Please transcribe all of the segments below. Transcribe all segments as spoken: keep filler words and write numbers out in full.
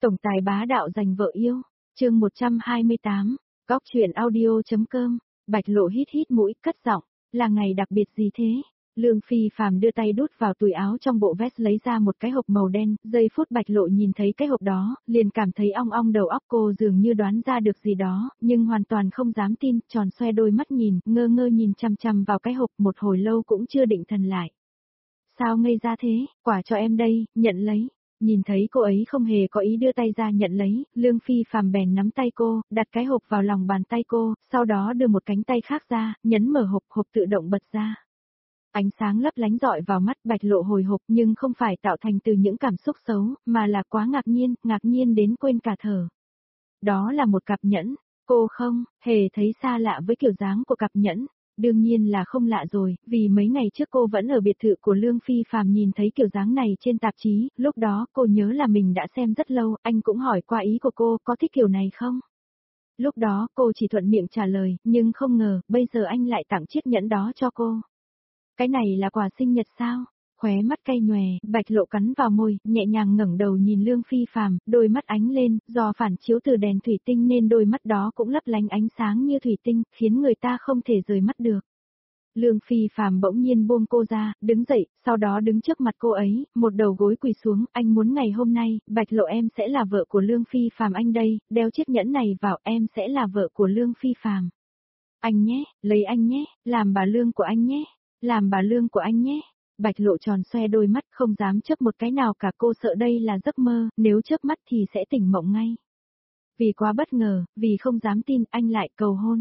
Tổng tài bá đạo giành vợ yêu, chương một trăm hai mươi tám, góc chuyện audio.com, Bạch Lộ hít hít mũi, cất giọng, là ngày đặc biệt gì thế? Lương Phi Phàm đưa tay đút vào túi áo trong bộ vest lấy ra một cái hộp màu đen, giây phút Bạch Lộ nhìn thấy cái hộp đó, liền cảm thấy ong ong đầu óc cô dường như đoán ra được gì đó, nhưng hoàn toàn không dám tin, tròn xoe đôi mắt nhìn, ngơ ngơ nhìn chằm chằm vào cái hộp một hồi lâu cũng chưa định thần lại. Sao ngây ra thế, quả cho em đây, nhận lấy. Nhìn thấy cô ấy không hề có ý đưa tay ra nhận lấy, Lương Phi Phàm bèn nắm tay cô, đặt cái hộp vào lòng bàn tay cô, sau đó đưa một cánh tay khác ra, nhấn mở hộp, hộp tự động bật ra. Ánh sáng lấp lánh rọi vào mắt, Bạch Lộ hồi hộp nhưng không phải tạo thành từ những cảm xúc xấu, mà là quá ngạc nhiên, ngạc nhiên đến quên cả thở. Đó là một cặp nhẫn, cô không hề thấy xa lạ với kiểu dáng của cặp nhẫn. Đương nhiên là không lạ rồi, vì mấy ngày trước cô vẫn ở biệt thự của Lương Phi Phàm nhìn thấy kiểu dáng này trên tạp chí, lúc đó cô nhớ là mình đã xem rất lâu, anh cũng hỏi qua ý của cô có thích kiểu này không? Lúc đó cô chỉ thuận miệng trả lời, nhưng không ngờ, bây giờ anh lại tặng chiếc nhẫn đó cho cô. Cái này là quà sinh nhật sao? Khóe mắt cay nhòe, Bạch Lộ cắn vào môi, nhẹ nhàng ngẩng đầu nhìn Lương Phi Phàm, đôi mắt ánh lên, do phản chiếu từ đèn thủy tinh nên đôi mắt đó cũng lấp lánh ánh sáng như thủy tinh, khiến người ta không thể rời mắt được. Lương Phi Phàm bỗng nhiên buông cô ra, đứng dậy, sau đó đứng trước mặt cô ấy, một đầu gối quỳ xuống, anh muốn ngày hôm nay, Bạch Lộ em sẽ là vợ của Lương Phi Phàm anh đây, đeo chiếc nhẫn này vào, em sẽ là vợ của Lương Phi Phàm. Anh nhé, lấy anh nhé, làm bà Lương của anh nhé, làm bà Lương của anh nhé. Bạch Lộ tròn xoe đôi mắt không dám chớp một cái nào cả, cô sợ đây là giấc mơ, nếu chớp mắt thì sẽ tỉnh mộng ngay. Vì quá bất ngờ, vì không dám tin, anh lại cầu hôn.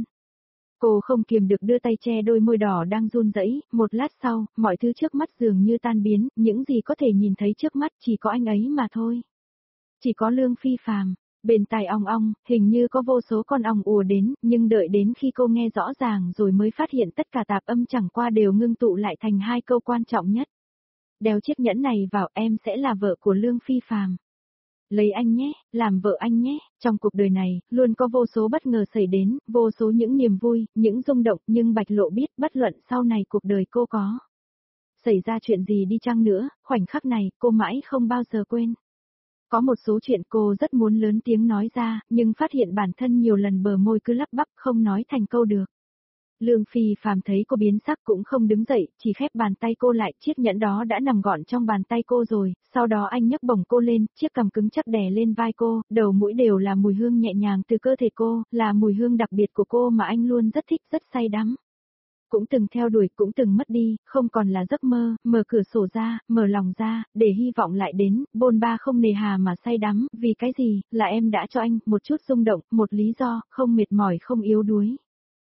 Cô không kiềm được đưa tay che đôi môi đỏ đang run rẩy, một lát sau, mọi thứ trước mắt dường như tan biến, những gì có thể nhìn thấy trước mắt chỉ có anh ấy mà thôi. Chỉ có Lương Phi Phàm. Bên tai ong ong, hình như có vô số con ong ùa đến, nhưng đợi đến khi cô nghe rõ ràng rồi mới phát hiện tất cả tạp âm chẳng qua đều ngưng tụ lại thành hai câu quan trọng nhất. Đeo chiếc nhẫn này vào, em sẽ là vợ của Lương Phi Phàm. Lấy anh nhé, làm vợ anh nhé, trong cuộc đời này, luôn có vô số bất ngờ xảy đến, vô số những niềm vui, những rung động, nhưng Bạch Lộ biết bất luận sau này cuộc đời cô có xảy ra chuyện gì đi chăng nữa, khoảnh khắc này, cô mãi không bao giờ quên. Có một số chuyện cô rất muốn lớn tiếng nói ra, nhưng phát hiện bản thân nhiều lần bờ môi cứ lắp bắp không nói thành câu được. Lương Phi Phàm thấy cô biến sắc cũng không đứng dậy, chỉ khép bàn tay cô lại, chiếc nhẫn đó đã nằm gọn trong bàn tay cô rồi, sau đó anh nhấc bổng cô lên, chiếc cằm cứng chắc đè lên vai cô, đầu mũi đều là mùi hương nhẹ nhàng từ cơ thể cô, là mùi hương đặc biệt của cô mà anh luôn rất thích, rất say đắm. Cũng từng theo đuổi, cũng từng mất đi, không còn là giấc mơ, mở cửa sổ ra, mở lòng ra, để hy vọng lại đến, bôn ba không nề hà mà say đắm, vì cái gì, là em đã cho anh, một chút rung động, một lý do, không mệt mỏi không yếu đuối.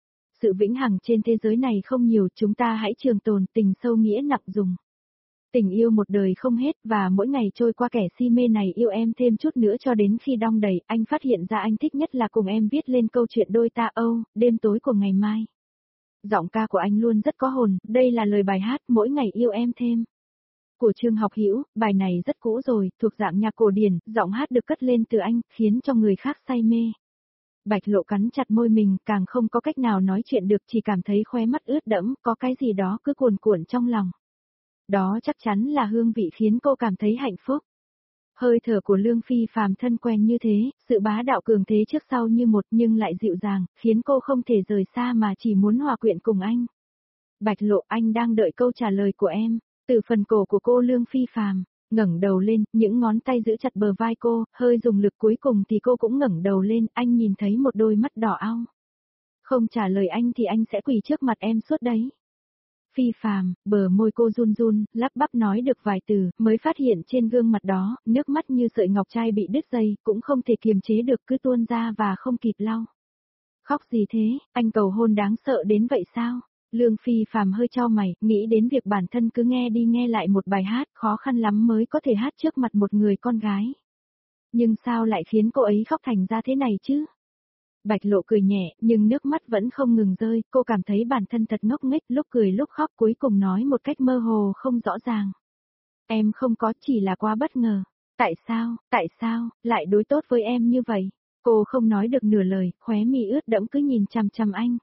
Sự vĩnh hằng trên thế giới này không nhiều, chúng ta hãy trường tồn, tình sâu nghĩa nặng dùng. Tình yêu một đời không hết, và mỗi ngày trôi qua kẻ si mê này yêu em thêm chút nữa cho đến khi đong đầy, anh phát hiện ra anh thích nhất là cùng em viết lên câu chuyện đôi ta âu, đêm tối của ngày mai. Giọng ca của anh luôn rất có hồn, đây là lời bài hát mỗi ngày yêu em thêm. Của Trương Học Hữu, bài này rất cũ rồi, thuộc dạng nhạc cổ điển, giọng hát được cất lên từ anh, khiến cho người khác say mê. Bạch Lộ cắn chặt môi mình, càng không có cách nào nói chuyện được, chỉ cảm thấy khóe mắt ướt đẫm, có cái gì đó cứ cuồn cuộn trong lòng. Đó chắc chắn là hương vị khiến cô cảm thấy hạnh phúc. Hơi thở của Lương Phi Phàm thân quen như thế, sự bá đạo cường thế trước sau như một nhưng lại dịu dàng, khiến cô không thể rời xa mà chỉ muốn hòa quyện cùng anh. Bạch Lộ, anh đang đợi câu trả lời của em. Từ phần cổ của cô Lương Phi Phàm ngẩng đầu lên, những ngón tay giữ chặt bờ vai cô, hơi dùng lực cuối cùng thì cô cũng ngẩng đầu lên, anh nhìn thấy một đôi mắt đỏ ao. Không trả lời anh thì anh sẽ quỳ trước mặt em suốt đấy. Phi Phàm, bờ môi cô run run, lắp bắp nói được vài từ, mới phát hiện trên gương mặt đó, nước mắt như sợi ngọc trai bị đứt dây, cũng không thể kiềm chế được cứ tuôn ra và không kịp lau. Khóc gì thế, anh cầu hôn đáng sợ đến vậy sao? Lương Phi Phàm hơi chau mày, nghĩ đến việc bản thân cứ nghe đi nghe lại một bài hát, khó khăn lắm mới có thể hát trước mặt một người con gái. Nhưng sao lại khiến cô ấy khóc thành ra thế này chứ? Bạch Lộ cười nhẹ, nhưng nước mắt vẫn không ngừng rơi, cô cảm thấy bản thân thật ngốc nghếch, lúc cười lúc khóc, cuối cùng nói một cách mơ hồ không rõ ràng. Em không có, chỉ là quá bất ngờ. Tại sao, tại sao, lại đối tốt với em như vậy? Cô không nói được nửa lời, khóe mi ướt đẫm cứ nhìn chằm chằm anh.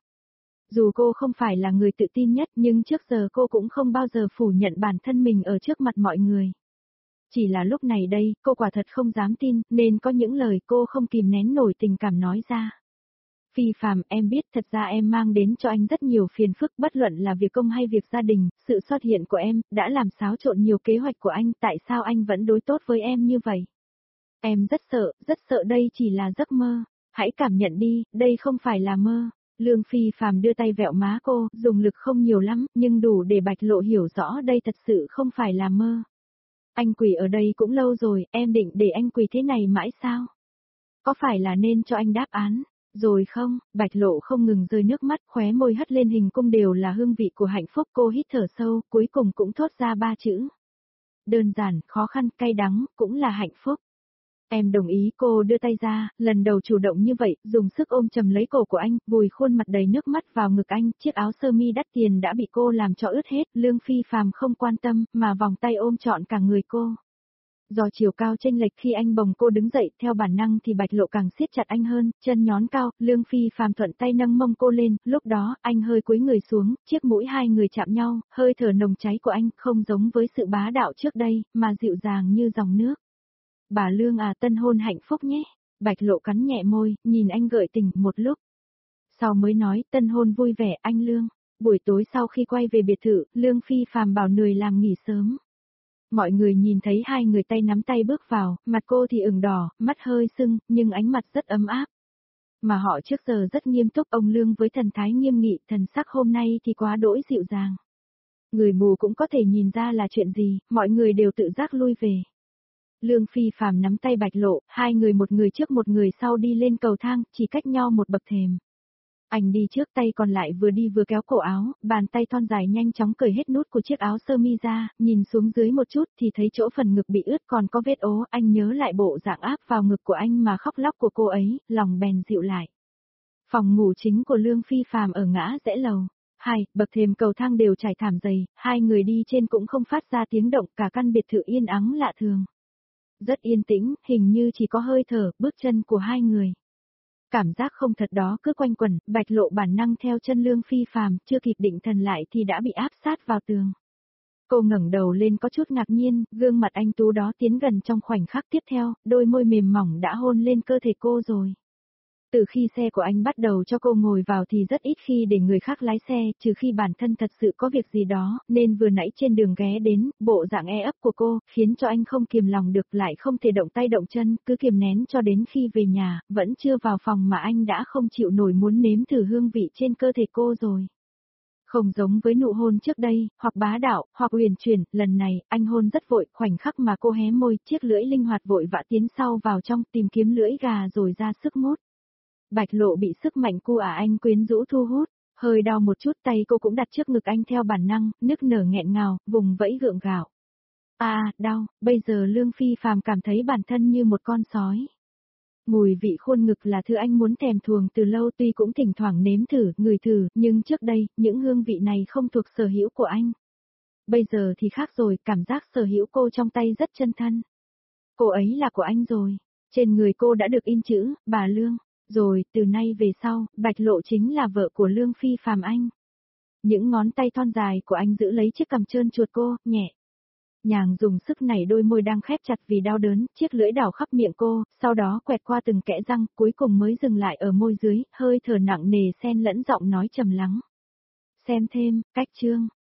Dù cô không phải là người tự tin nhất nhưng trước giờ cô cũng không bao giờ phủ nhận bản thân mình ở trước mặt mọi người. Chỉ là lúc này đây, cô quả thật không dám tin, nên có những lời cô không kìm nén nổi tình cảm nói ra. Phi Phàm, em biết thật ra em mang đến cho anh rất nhiều phiền phức, bất luận là việc công hay việc gia đình, sự xuất hiện của em, đã làm xáo trộn nhiều kế hoạch của anh, tại sao anh vẫn đối tốt với em như vậy? Em rất sợ, rất sợ đây chỉ là giấc mơ, hãy cảm nhận đi, đây không phải là mơ. Lương Phi Phàm đưa tay vẹo má cô, dùng lực không nhiều lắm, nhưng đủ để Bạch Lộ hiểu rõ đây thật sự không phải là mơ. Anh quỳ ở đây cũng lâu rồi, em định để anh quỳ thế này mãi sao? Có phải là nên cho anh đáp án? Rồi không, Bạch Lộ không ngừng rơi nước mắt, khóe môi hất lên hình cung đều là hương vị của hạnh phúc, cô hít thở sâu, cuối cùng cũng thốt ra ba chữ. Đơn giản, khó khăn, cay đắng, cũng là hạnh phúc. Em đồng ý. Cô đưa tay ra, lần đầu chủ động như vậy, dùng sức ôm chầm lấy cổ của anh, vùi khuôn mặt đầy nước mắt vào ngực anh, chiếc áo sơ mi đắt tiền đã bị cô làm cho ướt hết, Lương Phi Phàm không quan tâm, mà vòng tay ôm trọn cả người cô. Do chiều cao chênh lệch khi anh bồng cô đứng dậy, theo bản năng thì Bạch Lộ càng siết chặt anh hơn, chân nhón cao, Lương Phi Phàm thuận tay nâng mông cô lên, lúc đó, anh hơi cúi người xuống, chiếc mũi hai người chạm nhau, hơi thở nồng cháy của anh không giống với sự bá đạo trước đây, mà dịu dàng như dòng nước. Bà Lương à, tân hôn hạnh phúc nhé. Bạch Lộ cắn nhẹ môi, nhìn anh gợi tình một lúc. Sau mới nói, tân hôn vui vẻ anh Lương. Buổi tối sau khi quay về biệt thự, Lương Phi Phàm bảo Nười làm nghỉ sớm. Mọi người nhìn thấy hai người tay nắm tay bước vào, mặt cô thì ửng đỏ, mắt hơi sưng, nhưng ánh mặt rất ấm áp. Mà họ trước giờ rất nghiêm túc, ông Lương với thần thái nghiêm nghị, thần sắc hôm nay thì quá đỗi dịu dàng. Người mù cũng có thể nhìn ra là chuyện gì, mọi người đều tự giác lui về. Lương Phi Phàm nắm tay Bạch Lộ, hai người một người trước một người sau đi lên cầu thang, chỉ cách nhau một bậc thềm. Anh đi trước, tay còn lại vừa đi vừa kéo cổ áo, bàn tay thon dài nhanh chóng cởi hết nút của chiếc áo sơ mi ra, nhìn xuống dưới một chút thì thấy chỗ phần ngực bị ướt còn có vết ố, anh nhớ lại bộ dạng áp vào ngực của anh mà khóc lóc của cô ấy, lòng bèn dịu lại. Phòng ngủ chính của Lương Phi Phàm ở ngã rẽ lầu. Hai, bậc thềm cầu thang đều trải thảm dày, hai người đi trên cũng không phát ra tiếng động, cả căn biệt thự yên ắng lạ thường. Rất yên tĩnh, hình như chỉ có hơi thở, bước chân của hai người. Cảm giác không thật đó cứ quanh quẩn, Bạch Lộ bản năng theo chân Lương Phi Phàm, chưa kịp định thần lại thì đã bị áp sát vào tường. Cô ngẩng đầu lên có chút ngạc nhiên, gương mặt anh tú đó tiến gần trong khoảnh khắc tiếp theo, đôi môi mềm mỏng đã hôn lên cơ thể cô rồi. Từ khi xe của anh bắt đầu cho cô ngồi vào thì rất ít khi để người khác lái xe, trừ khi bản thân thật sự có việc gì đó, nên vừa nãy trên đường ghé đến, bộ dạng e ấp của cô, khiến cho anh không kiềm lòng được, lại không thể động tay động chân, cứ kiềm nén cho đến khi về nhà, vẫn chưa vào phòng mà anh đã không chịu nổi muốn nếm thử hương vị trên cơ thể cô rồi. Không giống với nụ hôn trước đây, hoặc bá đạo, hoặc uyển chuyển, lần này, anh hôn rất vội, khoảnh khắc mà cô hé môi, chiếc lưỡi linh hoạt vội vã tiến sau vào trong, tìm kiếm lưỡi gà rồi ra sức mút. Bạch Lộ bị sức mạnh cu ả anh quyến rũ thu hút, hơi đau một chút, tay cô cũng đặt trước ngực anh theo bản năng, nức nở nghẹn ngào, vùng vẫy gượng gạo. À, đau, bây giờ Lương Phi Phàm cảm thấy bản thân như một con sói. Mùi vị khuôn ngực là thứ anh muốn thèm thuồng từ lâu, tuy cũng thỉnh thoảng nếm thử, ngửi thử, nhưng trước đây, những hương vị này không thuộc sở hữu của anh. Bây giờ thì khác rồi, cảm giác sở hữu cô trong tay rất chân thân. Cô ấy là của anh rồi. Trên người cô đã được in chữ, bà Lương. Rồi, từ nay về sau, Bạch Lộ chính là vợ của Lương Phi Phàm anh. Những ngón tay thon dài của anh giữ lấy chiếc cằm trơn chuột cô, nhẹ. Nhàng dùng sức nảy đôi môi đang khép chặt vì đau đớn, chiếc lưỡi đảo khắp miệng cô, sau đó quẹt qua từng kẽ răng, cuối cùng mới dừng lại ở môi dưới, hơi thở nặng nề xen lẫn giọng nói trầm lắng. Xem thêm, cách chương.